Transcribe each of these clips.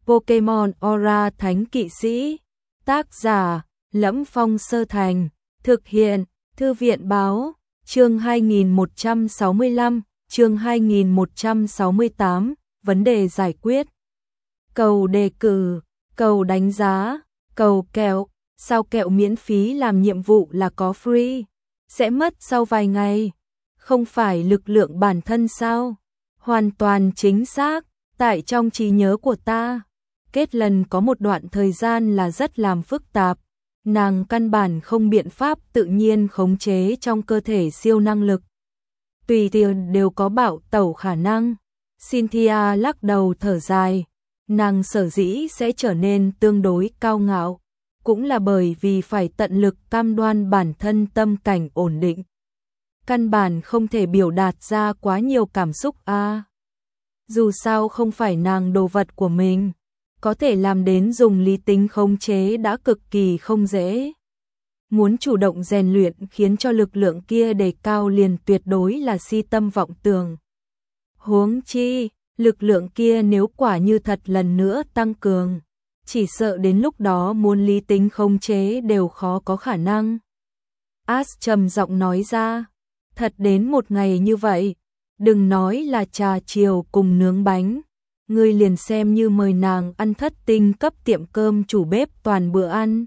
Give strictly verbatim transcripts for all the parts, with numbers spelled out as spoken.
Pokemon Aura Thánh Kỵ Sĩ. Tác giả: Lẫm Phong Sơ Thành. Thực hiện: Thư viện Báo. Chương hai nghìn một trăm sáu mươi lăm, chương hai nghìn một trăm sáu mươi tám, vấn đề giải quyết. Cầu đề cử, cầu đánh giá, cầu kẹo, sao kẹo miễn phí làm nhiệm vụ là có free, sẽ mất sau vài ngày. Không phải lực lượng bản thân sao? Hoàn toàn chính xác, tại trong trí nhớ của ta, Kết Lần có một đoạn thời gian là rất làm phức tạp. Nàng căn bản không biện pháp tự nhiên khống chế trong cơ thể siêu năng lực. Tùy tiện đều có bạo tẩu khả năng. Cynthia lắc đầu thở dài. Nàng sở dĩ sẽ trở nên tương đối cao ngạo, cũng là bởi vì phải tận lực cam đoan bản thân tâm cảnh ổn định. Căn bản không thể biểu đạt ra quá nhiều cảm xúc a. À, dù sao không phải nàng đồ vật của mình, có thể làm đến dùng lý tính khống chế đã cực kỳ không dễ. Muốn chủ động rèn luyện khiến cho lực lượng kia đề cao liền tuyệt đối là si tâm vọng tưởng. Huống chi, lực lượng kia nếu quả như thật lần nữa tăng cường, chỉ sợ đến lúc đó muốn lý tính khống chế đều khó có khả năng. Ash trầm giọng nói ra, thật đến một ngày như vậy, đừng nói là trà chiều cùng nướng bánh, ngươi liền xem như mời nàng ăn thất tinh cấp tiệm cơm chủ bếp toàn bữa ăn.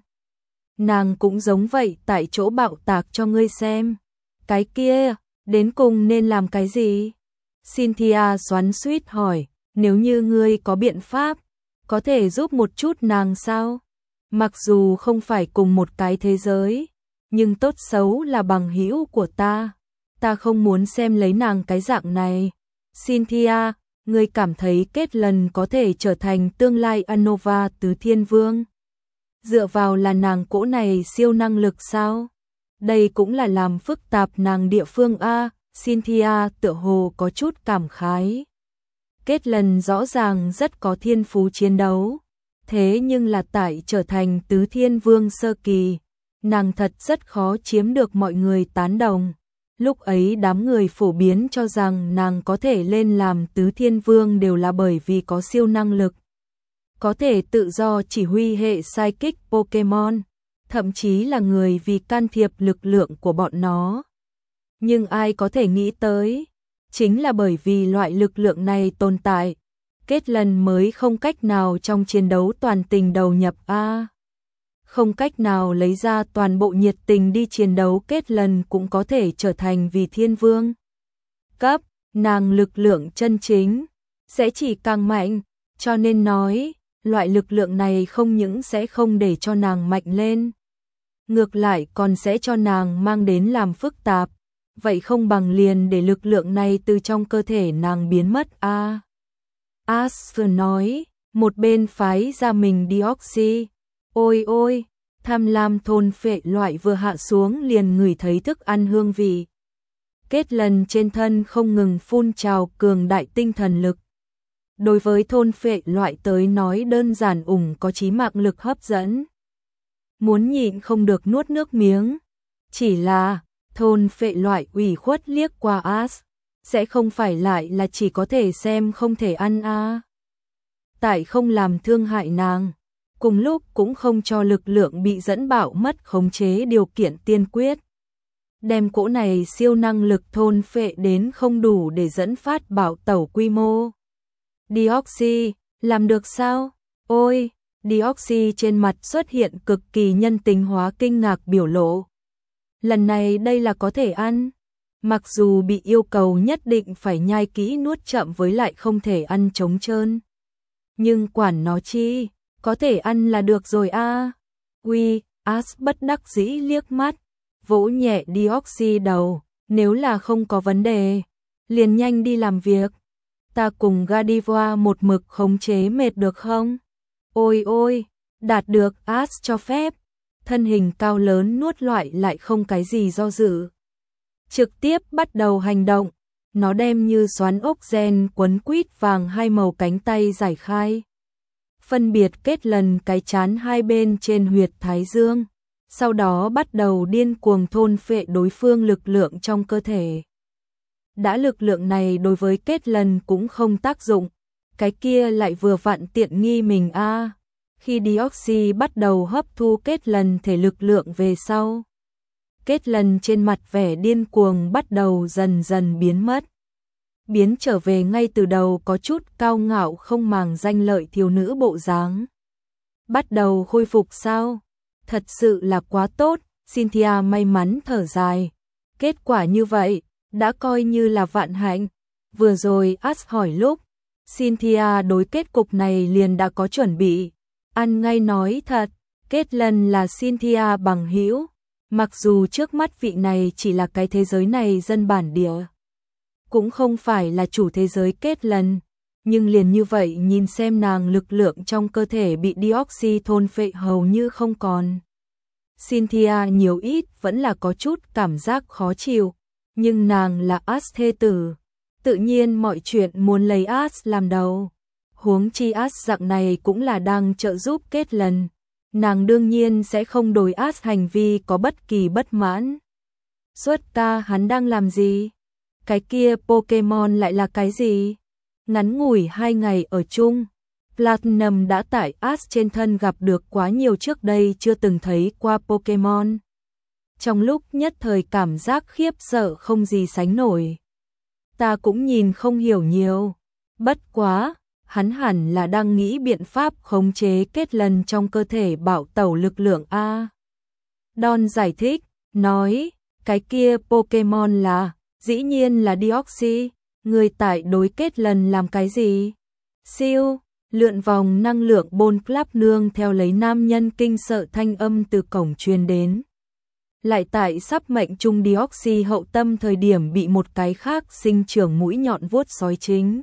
Nàng cũng giống vậy tại chỗ bạo tạc cho ngươi xem. Cái kia, đến cùng nên làm cái gì? Cynthia xoắn xuýt hỏi, nếu như ngươi có biện pháp, có thể giúp một chút nàng sao? Mặc dù không phải cùng một cái thế giới, nhưng tốt xấu là bằng hữu của ta. Ta không muốn xem lấy nàng cái dạng này. Cynthia, ngươi cảm thấy Kết Lần có thể trở thành tương lai Unova Tứ Thiên Vương? Dựa vào là nàng cỗ này siêu năng lực sao? Đây cũng là làm phức tạp nàng địa phương a. Cynthia tựa hồ có chút cảm khái. Kết Lần rõ ràng rất có thiên phú chiến đấu, thế nhưng là tại trở thành Tứ Thiên Vương sơ kỳ, nàng thật rất khó chiếm được mọi người tán đồng. Lúc ấy đám người phổ biến cho rằng nàng có thể lên làm Tứ Thiên Vương đều là bởi vì có siêu năng lực, có thể tự do chỉ huy hệ psychic Pokemon, thậm chí là người vì can thiệp lực lượng của bọn nó. Nhưng ai có thể nghĩ tới, chính là bởi vì loại lực lượng này tồn tại, Kết Lần mới không cách nào trong chiến đấu toàn tình đầu nhập a. À, không cách nào lấy ra toàn bộ nhiệt tình đi chiến đấu, Kết Lần cũng có thể trở thành vì Thiên Vương cấp, nàng lực lượng chân chính sẽ chỉ càng mạnh, cho nên nói, loại lực lượng này không những sẽ không để cho nàng mạnh lên, ngược lại còn sẽ cho nàng mang đến làm phức tạp. Vậy không bằng liền để lực lượng này từ trong cơ thể nàng biến mất a. À, Ash nói, một bên phái ra mình Deoxy. Ôi ôi, tham lam thôn phệ loại vừa hạ xuống liền ngửi thấy thức ăn hương vị. Kết Lần trên thân không ngừng phun trào cường đại tinh thần lực. Đối với thôn phệ loại tới nói đơn giản ủng có chí mạng lực hấp dẫn. Muốn nhịn không được nuốt nước miếng. Chỉ là thôn phệ loại ủy khuất liếc qua Ash, sẽ không phải lại là chỉ có thể xem không thể ăn a. À. Tại không làm thương hại nàng, cùng lúc cũng không cho lực lượng bị dẫn bạo mất khống chế điều kiện tiên quyết. Đem cỗ này siêu năng lực thôn phệ đến không đủ để dẫn phát bạo tẩu quy mô. Deoxy, làm được sao? Ôi, Deoxy trên mặt xuất hiện cực kỳ nhân tính hóa kinh ngạc biểu lộ. Lần này đây là có thể ăn. Mặc dù bị yêu cầu nhất định phải nhai kỹ nuốt chậm với lại không thể ăn trống trơn. Nhưng quản nó chi, có thể ăn là được rồi a. À. Uy, Ash bất đắc dĩ liếc mắt, vỗ nhẹ Deoxy đầu, nếu là không có vấn đề, liền nhanh đi làm việc. Ta cùng Gardevoir một mực khống chế mệt được không? Ôi ôi, đạt được, Ash cho phép. Thân hình cao lớn nuốt loại lại không cái gì do dự. Trực tiếp bắt đầu hành động, nó đem như xoắn ốc gen quấn quýt vàng hai màu cánh tay giải khai. Phân biệt Kết Lần cái chán hai bên trên huyệt thái dương, sau đó bắt đầu điên cuồng thôn phệ đối phương lực lượng trong cơ thể. Đã lực lượng này đối với Kết Lần cũng không tác dụng, cái kia lại vừa vặn tiện nghi mình a. À. Khi Deoxy bắt đầu hấp thu kết lần thể lực lượng về sau, kết lần trên mặt vẻ điên cuồng bắt đầu dần dần biến mất. Biến trở về ngay từ đầu có chút cao ngạo không màng danh lợi thiếu nữ bộ dáng. Bắt đầu khôi phục sao? Thật sự là quá tốt, Cynthia may mắn thở dài. Kết quả như vậy, đã coi như là vạn hạnh. Vừa rồi Ash hỏi lúc, Cynthia đối kết cục này liền đã có chuẩn bị. Ăn ngay nói thật, kết lần là Cynthia bằng hữu. Mặc dù trước mắt vị này chỉ là cái thế giới này dân bản địa, cũng không phải là chủ thế giới kết lần, nhưng liền như vậy nhìn xem nàng lực lượng trong cơ thể bị Deoxy thôn phệ hầu như không còn. Cynthia nhiều ít vẫn là có chút cảm giác khó chịu, nhưng nàng là Ash thê tử, tự nhiên mọi chuyện muốn lấy Ash làm đầu. Huống chi Ash dạng này cũng là đang trợ giúp kết lần, nàng đương nhiên sẽ không đối Ash hành vi có bất kỳ bất mãn. Suốt ca hắn đang làm gì? Cái kia Pokemon lại là cái gì? Ngắn ngủi hai ngày ở chung, Platinum đã tại Ash trên thân gặp được quá nhiều trước đây chưa từng thấy qua Pokemon. Trong lúc nhất thời cảm giác khiếp sợ không gì sánh nổi. Ta cũng nhìn không hiểu nhiều. Bất quá, hắn hẳn là đang nghĩ biện pháp khống chế kết lần trong cơ thể bảo tẩu lực lượng A. Don giải thích, nói, cái kia Pokemon là, dĩ nhiên là Deoxy, người tại đối kết lần làm cái gì? Siêu, lượn vòng năng lượng bôn club nương theo lấy nam nhân kinh sợ thanh âm từ cổng truyền đến. Lại tại sắp mệnh trung Deoxy hậu tâm thời điểm bị một cái khác sinh trưởng mũi nhọn vuốt sói chính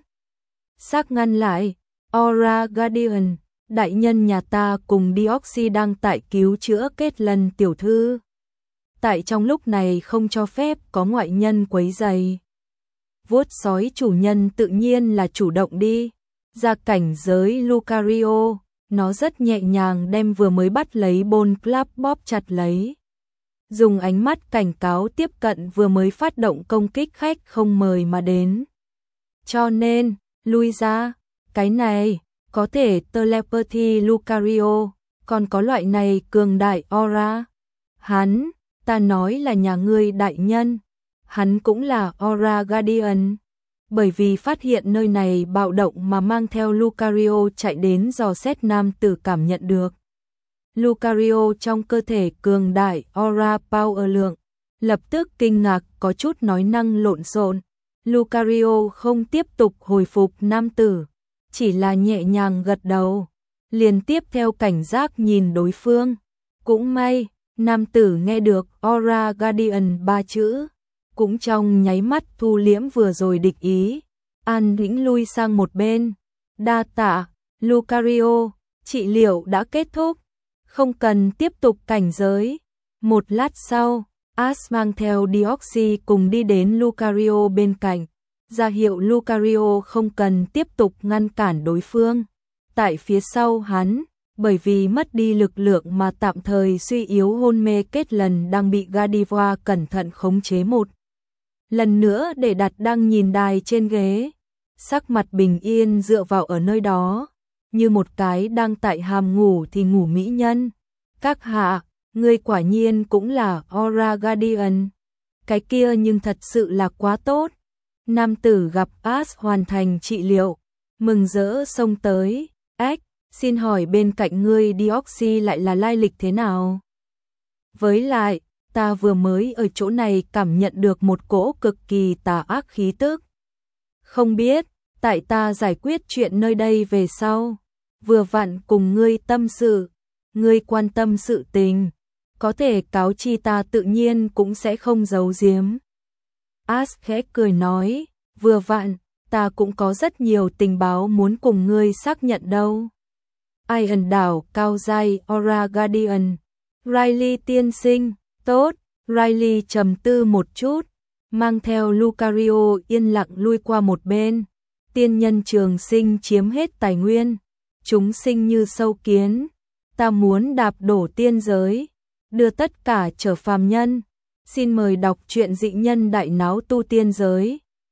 xác ngăn lại. Aura Guardian, đại nhân nhà ta cùng Deoxy đang tại cứu chữa kết lần tiểu thư. Tại trong lúc này không cho phép có ngoại nhân quấy rầy. Vuốt sói chủ nhân tự nhiên là chủ động đi. Ra cảnh giới Lucario, nó rất nhẹ nhàng đem vừa mới bắt lấy Bone Club bóp chặt lấy. Dùng ánh mắt cảnh cáo tiếp cận vừa mới phát động công kích khách không mời mà đến. Cho nên, lui ra, cái này, có thể telepathy Lucario, còn có loại này cường đại aura. Hắn, ta nói là nhà ngươi đại nhân, hắn cũng là Aura Guardian. Bởi vì phát hiện nơi này bạo động mà mang theo Lucario chạy đến dò xét nam tử cảm nhận được. Lucario trong cơ thể cường đại aura power lượng, lập tức kinh ngạc có chút nói năng lộn xộn. Lucario không tiếp tục hồi phục nam tử, chỉ là nhẹ nhàng gật đầu, liền tiếp theo cảnh giác nhìn đối phương. Cũng may, nam tử nghe được Aura Guardian ba chữ, cũng trong nháy mắt thu liễm vừa rồi địch ý, an tĩnh lui sang một bên. Đa tạ, Lucario, trị liệu đã kết thúc, không cần tiếp tục cảnh giới. Một lát sau, Ash mang theo Deoxy cùng đi đến Lucario bên cạnh, ra hiệu Lucario không cần tiếp tục ngăn cản đối phương. Tại phía sau hắn, bởi vì mất đi lực lượng mà tạm thời suy yếu hôn mê kết lần đang bị Gardevoir cẩn thận khống chế một lần nữa để đặt đang nhìn đài trên ghế, sắc mặt bình yên dựa vào ở nơi đó, như một cái đang tại hàm ngủ thì ngủ mỹ nhân. Các hạ, ngươi quả nhiên cũng là Aura Guardian. Cái kia nhưng thật sự là quá tốt. Nam tử gặp Ash hoàn thành trị liệu, mừng rỡ xông tới. Ách, xin hỏi bên cạnh ngươi Deoxy lại là lai lịch thế nào? Với lại, ta vừa mới ở chỗ này cảm nhận được một cỗ cực kỳ tà ác khí tức. Không biết, tại ta giải quyết chuyện nơi đây về sau, vừa vặn cùng ngươi tâm sự, ngươi quan tâm sự tình, có thể cáo chi ta tự nhiên cũng sẽ không giấu giếm. Ash khẽ cười nói, vừa vặn, ta cũng có rất nhiều tình báo muốn cùng ngươi xác nhận đâu. Iron đảo cao giai Aura Guardian, Riley tiên sinh, tốt. Riley trầm tư một chút, mang theo Lucario yên lặng lui qua một bên. Tiên nhân trường sinh chiếm hết tài nguyên, chúng sinh như sâu kiến, ta muốn đạp đổ tiên giới, đưa tất cả trở phàm nhân. Xin mời đọc truyện dị nhân đại náo tu tiên giới.